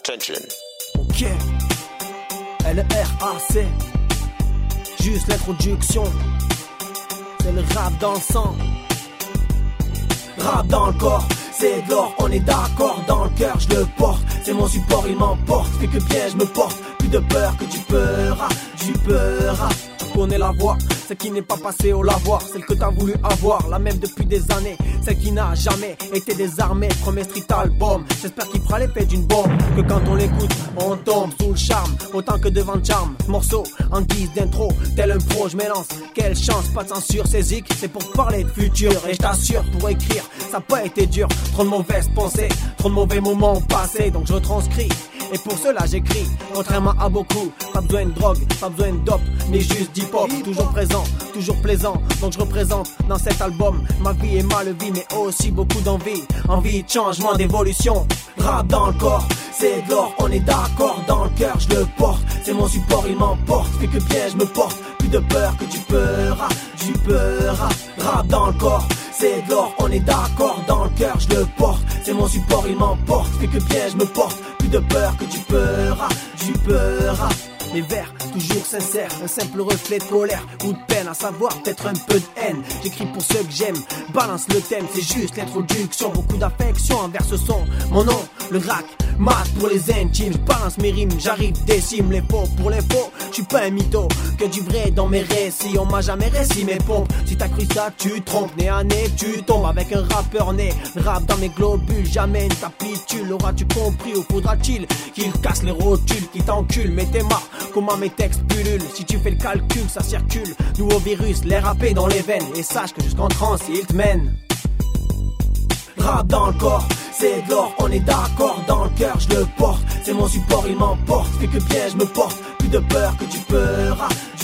Attention. Ok, LRAC, juste l'introduction, c'est le rap dans le sang. Rap dans le corps, c'est de l'or, on est d'accord. Dans le cœur, je le porte, c'est mon support, il m'emporte. Fait que bien je me porte, plus de peur que du peur. Tu connais la voix, celle qui n'est pas passée au lavoir, celle que t'as voulu avoir, la même depuis des années, celle qui n'a jamais été désarmée. Premier street album, j'espère qu'il fera l'effet d'une bombe, que quand on l'écoute, on tombe sous le charme, autant que devant charme. Morceau en guise d'intro, tel un pro, je m'élance. Quelle chance, pas de censure, c'est zik, c'est pour parler de futur. Et je t'assure, pour écrire, ça n'a pas été dur. Trop de mauvaises pensées, trop de mauvais moments passés, donc je retranscris. Et pour cela j'écris, contrairement à beaucoup. Pas besoin de drogue, pas besoin de dope, mais juste d'hip-hop. Toujours présent, toujours plaisant, donc je représente dans cet album ma vie et ma vie, mais aussi beaucoup d'envie. Envie de changement, d'évolution. Rap dans le corps, c'est de l'or, on est d'accord. Dans le cœur, je le porte, c'est mon support, il m'emporte. Fait que bien je me porte, plus de peur que du peur. Rap dans le corps, c'est de l'or, on est d'accord. Dans le cœur, je le porte, c'est mon support, il m'emporte. Fait que bien je me porte, plus de peur que du peur. Les vers, toujours sincères, un simple reflet de colère ou de peine, à savoir peut-être un peu de haine. J'écris pour ceux que j'aime, balance le thème, c'est juste l'introduction. Beaucoup d'affection envers ce son, mon nom, le rack, mat pour les intimes. Je balance mes rimes, j'arrive décime les faux pour les faux. Je suis pas un mytho, que du vrai dans mes récits. On m'a jamais réussi mes pompes, si t'as cru ça tu te trompes. Né à nez tu tombes avec un rappeur né. Le rap dans mes globules, jamais une capitule. Auras-tu compris ou faudra-t-il qu'il casse les rotules, qu'il t'encule, mais t'es marre. Comment mes textes pullulent, si tu fais le calcul, ça circule. Nouveau virus, l'air râpé dans les veines. Et sache que jusqu'en transe, il te mène. Rap dans le corps, c'est de l'or, on est d'accord. Dans le cœur, je le porte, c'est mon support, il m'emporte. Fait que bien je me porte, plus de peur que du peur.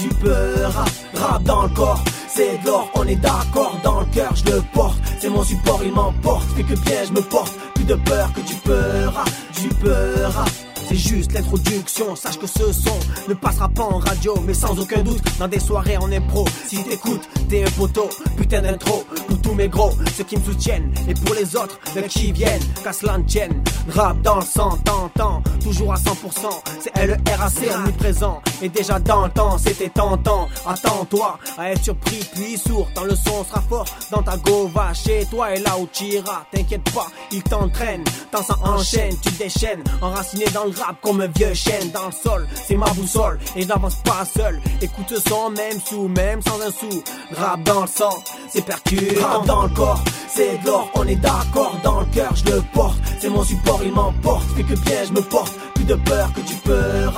Rap dans le corps, c'est de l'or, on est d'accord. Dans le cœur, je le porte, c'est mon support, il m'emporte. Fait que bien je me porte, plus de peur que du peur. C'est juste l'introduction, sache que ce son ne passera pas en radio, mais sans aucun doute dans des soirées en impro. Si t'écoutes, t'es un poteau, putain d'intro. Pour tous mes gros, ceux qui me soutiennent, et pour les autres, ceux qui viennent, qu'à cela ne tienne. Rap dans le sang, t'entends, toujours à 100%. C'est LERAC omniprésent, et déjà dans le temps, c'était tentant. Attends-toi à être surpris puis sourd, tant le son sera fort dans ta go, va chez toi et là où tu iras. T'inquiète pas, il t'entraîne, tant ça enchaîne, tu déchaînes, enraciné dans le rap comme un vieux chêne dans le sol, c'est ma boussole et je n'avance pas seul. Écoute ce son même sous, même sans un sou. Rap dans le sang, c'est percutant. Rap dans le corps, c'est de l'or, on est d'accord. Dans le cœur, je le porte, c'est mon support, il m'emporte. Fait que bien je me porte, plus de peur que du peur.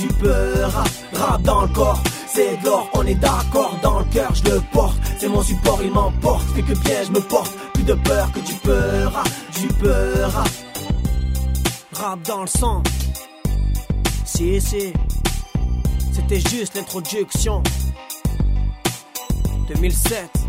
Rap dans le corps, c'est de l'or, on est d'accord. Dans le cœur, je le porte, c'est mon support, il m'emporte. Fait que bien je me porte, plus de peur que du peur. Rap dans le sang. Si, c'était juste l'introduction. 2007.